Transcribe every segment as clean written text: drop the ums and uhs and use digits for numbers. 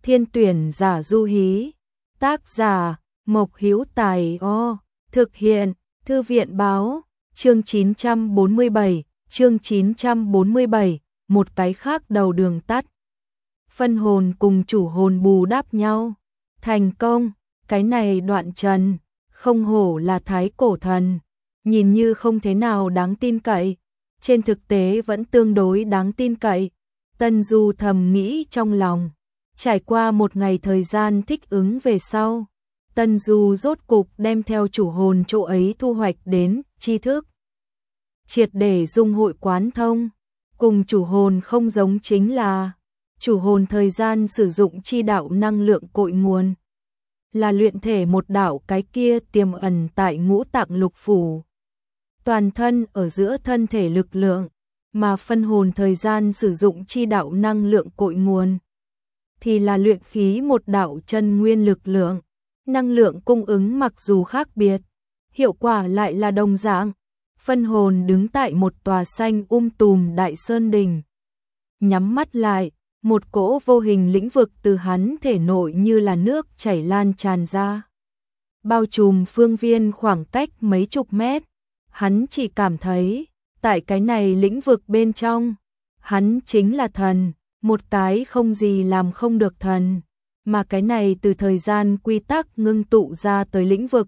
Thiên tuyển giả du hí. Tác giả Mộc Hữu Tài. Thực hiện Thư viện báo. Chương 947, một cái khác đầu đường tắt. Phân hồn cùng chủ hồn bù đắp nhau. Thành công, cái này Đoạn Trần, không hổ là thái cổ thần, nhìn như không thế nào đáng tin cậy, trên thực tế vẫn tương đối đáng tin cậy. Tân Du thầm nghĩ trong lòng, trải qua một ngày thời gian thích ứng về sau, Tân Du rốt cục đem theo chủ hồn chỗ ấy thu hoạch đến tri thức. Triệt để dung hội quán thông, cùng chủ hồn không giống chính là, chủ hồn thời gian sử dụng chi đạo năng lượng cội nguồn, là luyện thể một đạo cái kia tiềm ẩn tại ngũ tạng lục phủ. Toàn thân ở giữa thân thể lực lượng, mà phân hồn thời gian sử dụng chi đạo năng lượng cội nguồn, thì là luyện khí một đạo chân nguyên lực lượng. Năng lượng cung ứng mặc dù khác biệt, hiệu quả lại là đồng dạng. Phân hồn đứng tại một tòa xanh tùm đại sơn đình. Nhắm mắt lại, một cỗ vô hình lĩnh vực từ hắn thể nội như là nước chảy lan tràn ra. Bao trùm phương viên khoảng cách mấy chục mét. Hắn chỉ cảm thấy, tại cái này lĩnh vực bên trong, hắn chính là thần, một cái không gì làm không được thần. Mà cái này từ thời gian quy tắc ngưng tụ ra tới lĩnh vực,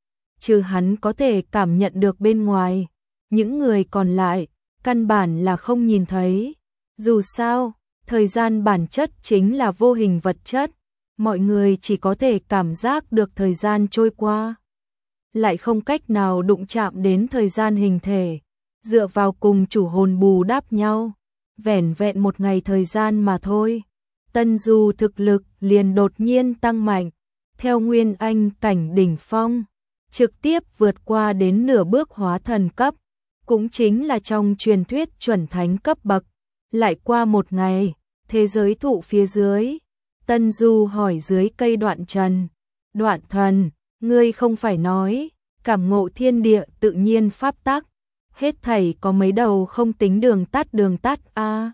trừ hắn có thể cảm nhận được bên ngoài, những người còn lại, căn bản là không nhìn thấy. Dù sao, thời gian bản chất chính là vô hình vật chất, mọi người chỉ có thể cảm giác được thời gian trôi qua, lại không cách nào đụng chạm đến thời gian hình thể, dựa vào cùng chủ hồn bù đắp nhau, vẻn vẹn một ngày thời gian mà thôi. Tân Du thực lực liền đột nhiên tăng mạnh, theo nguyên anh cảnh đỉnh phong, trực tiếp vượt qua đến nửa bước hóa thần cấp, cũng chính là trong truyền thuyết chuẩn thánh cấp bậc. Lại qua một ngày, thế giới thụ phía dưới, Tân Du hỏi dưới cây Đoạn Trần, Đoạn thần, ngươi không phải nói, cảm ngộ thiên địa tự nhiên pháp tắc, hết thảy có mấy đầu không tính đường tắt a.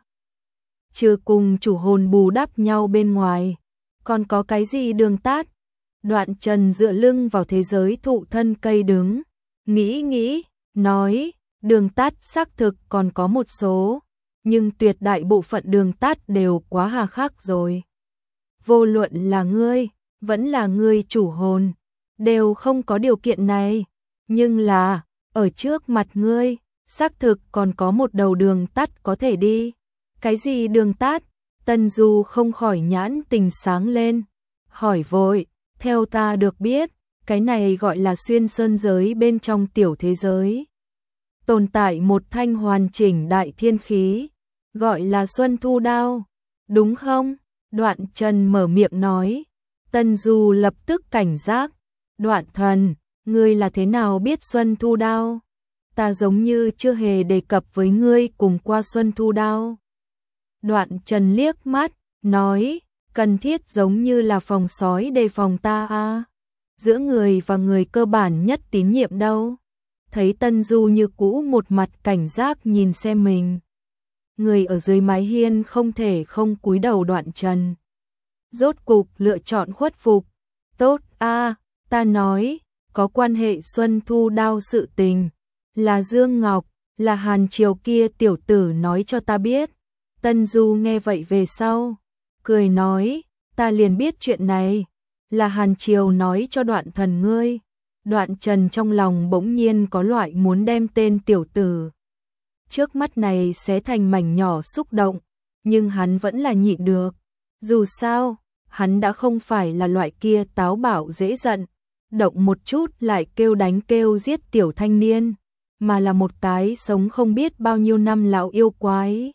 Trừ cùng chủ hồn bù đắp nhau bên ngoài, còn có cái gì đường tắt? Đoạn Trần dựa lưng vào thế giới thụ thân cây đứng, nghĩ, nói, đường tắt xác thực còn có một số, nhưng tuyệt đại bộ phận đường tắt đều quá hà khắc rồi. Vô luận là ngươi, vẫn là ngươi chủ hồn, đều không có điều kiện này, nhưng là, ở trước mặt ngươi, xác thực còn có một đầu đường tắt có thể đi. Cái gì đường tắt? Tân Du không khỏi nhãn tình sáng lên, hỏi vội, theo ta được biết, cái này gọi là xuyên sơn giới bên trong tiểu thế giới. Tồn tại một thanh hoàn chỉnh đại thiên khí, gọi là Xuân Thu Đao, đúng không? Đoạn Trần mở miệng nói. Tân Du lập tức cảnh giác, Đoạn thần, ngươi là thế nào biết Xuân Thu Đao? Ta giống như chưa hề đề cập với ngươi cùng qua Xuân Thu Đao. Đoạn Trần liếc mắt, nói, cần thiết giống như là phòng sói đề phòng ta a. Giữa người và người cơ bản nhất tín nhiệm đâu. Thấy Tân Du như cũ một mặt cảnh giác nhìn xem mình. Người ở dưới mái hiên không thể không cúi đầu. Đoạn Trần rốt cục lựa chọn khuất phục. Tốt a, ta nói, có quan hệ Xuân Thu Đao sự tình, là Dương Ngọc, là Hàn Triều kia tiểu tử nói cho ta biết. Tân Du nghe vậy về sau, cười nói, ta liền biết chuyện này, là Hàn Triều nói cho Đoạn thần ngươi. Đoạn Trần trong lòng bỗng nhiên có loại muốn đem tên tiểu tử trước mắt này xé thành mảnh nhỏ xúc động, nhưng hắn vẫn là nhịn được. Dù sao, hắn đã không phải là loại kia táo bạo dễ giận, động một chút lại kêu đánh kêu giết tiểu thanh niên, mà là một cái sống không biết bao nhiêu năm lão yêu quái.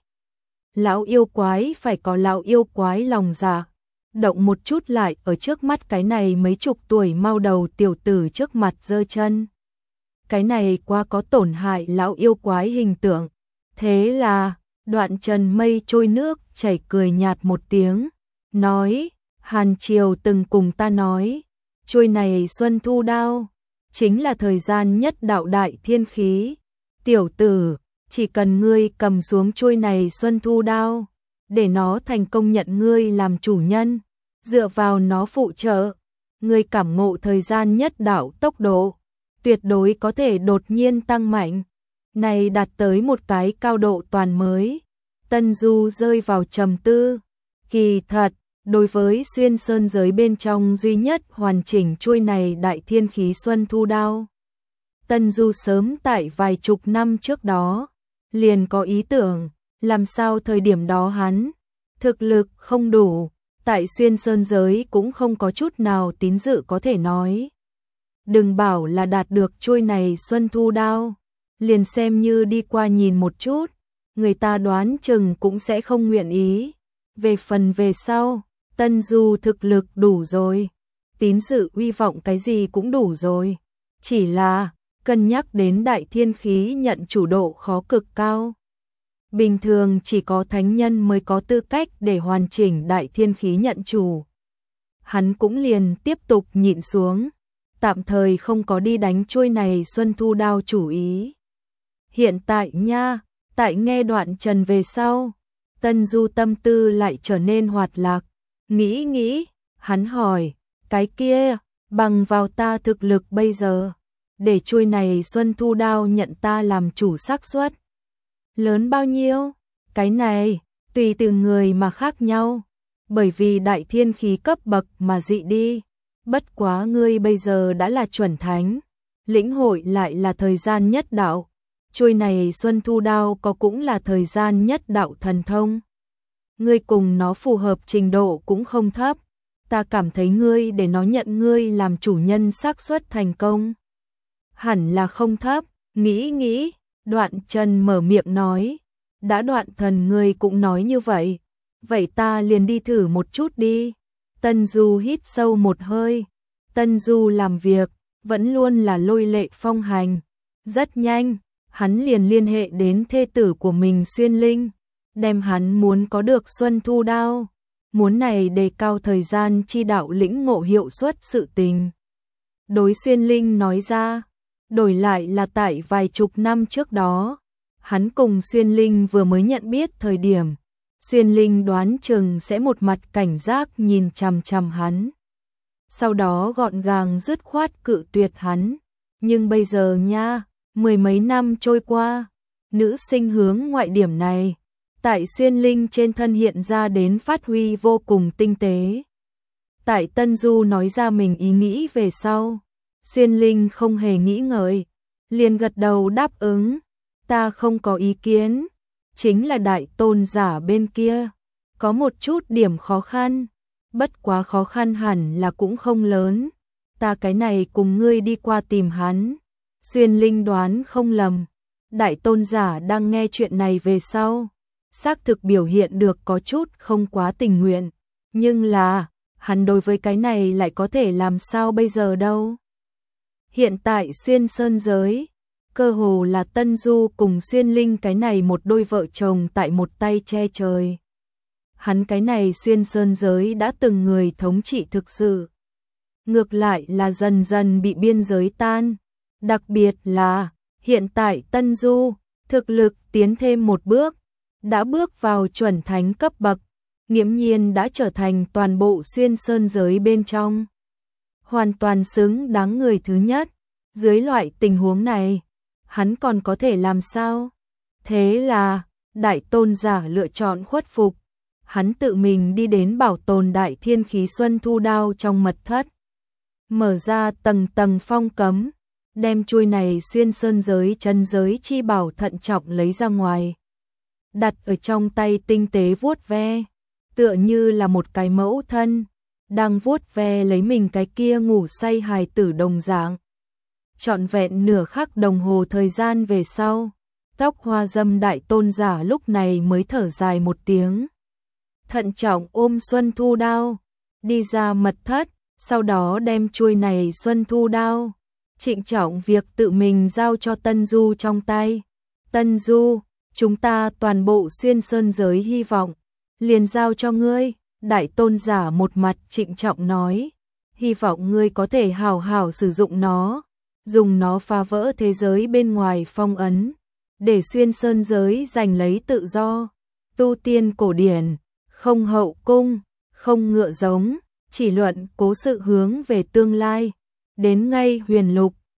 Lão yêu quái phải có lão yêu quái lòng dạ, động một chút lại ở trước mắt cái này mấy chục tuổi mau đầu tiểu tử trước mặt giơ chân. Cái này quá có tổn hại lão yêu quái hình tượng. Thế là, Đoạn Trần mây trôi nước chảy cười nhạt một tiếng, nói, Hàn Triều từng cùng ta nói, chuôi này Xuân Thu Đao, chính là thời gian nhất đạo đại thiên khí. Tiểu tử, chỉ cần ngươi cầm xuống chuôi này Xuân Thu Đao, để nó thành công nhận ngươi làm chủ nhân, dựa vào nó phụ trợ, ngươi cảm ngộ thời gian nhất đạo tốc độ, tuyệt đối có thể đột nhiên tăng mạnh, này đạt tới một cái cao độ toàn mới. Tân Du rơi vào trầm tư, kỳ thật, đối với xuyên sơn giới bên trong duy nhất hoàn chỉnh chuôi này đại thiên khí xuân thu đao. Tân Du sớm tại vài chục năm trước đó, liền có ý tưởng, làm sao thời điểm đó hắn, thực lực không đủ, tại xuyên sơn giới cũng không có chút nào tín dự có thể nói. Đừng bảo là đạt được chuôi này xuân thu đao, liền xem như đi qua nhìn một chút, người ta đoán chừng cũng sẽ không nguyện ý. Về phần về sau, Tân Du thực lực đủ rồi, tín dự uy vọng cái gì cũng đủ rồi, chỉ là cân nhắc đến đại thiên khí nhận chủ độ khó cực cao. Bình thường chỉ có thánh nhân mới có tư cách để hoàn chỉnh đại thiên khí nhận chủ. Hắn cũng liền tiếp tục nhịn xuống, tạm thời không có đi đánh chuôi này xuân thu đao chủ ý. Hiện tại nha, tại nghe đoạn trần về sau, Tân Du tâm tư lại trở nên hoạt lạc, nghĩ, hắn hỏi, cái kia, bằng vào ta thực lực bây giờ, để chuôi này xuân thu đao nhận ta làm chủ xác suất lớn bao nhiêu? Cái này, tùy từng người mà khác nhau, bởi vì đại thiên khí cấp bậc mà dị đi, bất quá ngươi bây giờ đã là chuẩn thánh, lĩnh hội lại là thời gian nhất đạo, chuôi này xuân thu đao có cũng là thời gian nhất đạo thần thông. Ngươi cùng nó phù hợp trình độ cũng không thấp, ta cảm thấy ngươi để nó nhận ngươi làm chủ nhân xác suất thành công hẳn là không thấp. Nghĩ, Đoạn Trần mở miệng nói, đã Đoạn thần ngươi cũng nói như vậy, vậy ta liền đi thử một chút đi. Tân Du hít sâu một hơi, Tân Du làm việc vẫn luôn là lôi lệ phong hành, rất nhanh, hắn liền liên hệ đến thê tử của mình Xuyên Linh, đem hắn muốn có được xuân thu đao, muốn này đề cao thời gian chi đạo lĩnh ngộ hiệu suất sự tình. Đối Xuyên Linh nói ra, đổi lại là tại vài chục năm trước đó, hắn cùng Xuyên Linh vừa mới nhận biết thời điểm, Xuyên Linh đoán chừng sẽ một mặt cảnh giác nhìn chằm chằm hắn, sau đó gọn gàng dứt khoát cự tuyệt hắn. Nhưng bây giờ nha, mười mấy năm trôi qua, nữ sinh hướng ngoại điểm này, tại Xuyên Linh trên thân hiện ra đến phát huy vô cùng tinh tế. Tại Tân Du nói ra mình ý nghĩ về sau, Xuyên Linh không hề nghĩ ngợi, liền gật đầu đáp ứng, ta không có ý kiến, chính là đại tôn giả bên kia, có một chút điểm khó khăn, bất quá khó khăn hẳn là cũng không lớn, ta cái này cùng ngươi đi qua tìm hắn. Xuyên Linh đoán không lầm, đại tôn giả đang nghe chuyện này về sau, xác thực biểu hiện được có chút không quá tình nguyện, nhưng là, hắn đối với cái này lại có thể làm sao bây giờ đâu. Hiện tại xuyên sơn giới, cơ hồ là Tân Du cùng Xuyên Linh cái này một đôi vợ chồng tại một tay che trời. Hắn cái này xuyên sơn giới đã từng người thống trị thực sự, ngược lại là dần dần bị biên giới tan, đặc biệt là hiện tại Tân Du thực lực tiến thêm một bước, đã bước vào chuẩn thánh cấp bậc, nghiễm nhiên đã trở thành toàn bộ xuyên sơn giới bên trong hoàn toàn xứng đáng người thứ nhất. Dưới loại tình huống này, hắn còn có thể làm sao? Thế là, đại tôn giả lựa chọn khuất phục, hắn tự mình đi đến bảo tồn đại thiên khí xuân thu đao trong mật thất, mở ra tầng tầng phong cấm, đem chuôi này xuyên sơn giới chân giới chi bảo thận trọng lấy ra ngoài, đặt ở trong tay tinh tế vuốt ve, tựa như là một cái mẫu thân đang vuốt ve lấy mình cái kia ngủ say hài tử đồng dạng. Trọn vẹn nửa khắc đồng hồ thời gian về sau, tóc hoa dâm đại tôn giả lúc này mới thở dài một tiếng, thận trọng ôm xuân thu đao đi ra mật thất, sau đó đem chuôi này xuân thu đao trịnh trọng việc tự mình giao cho Tân Du trong tay. Tân Du, chúng ta toàn bộ xuyên sơn giới hy vọng liền giao cho ngươi. Đại tôn giả một mặt trịnh trọng nói, hy vọng ngươi có thể hào hào sử dụng nó, dùng nó phá vỡ thế giới bên ngoài phong ấn, để xuyên sơn giới giành lấy tự do, tu tiên cổ điển, không hậu cung, không ngựa giống, chỉ luận cố sự hướng về tương lai. Đến ngay huyền lục,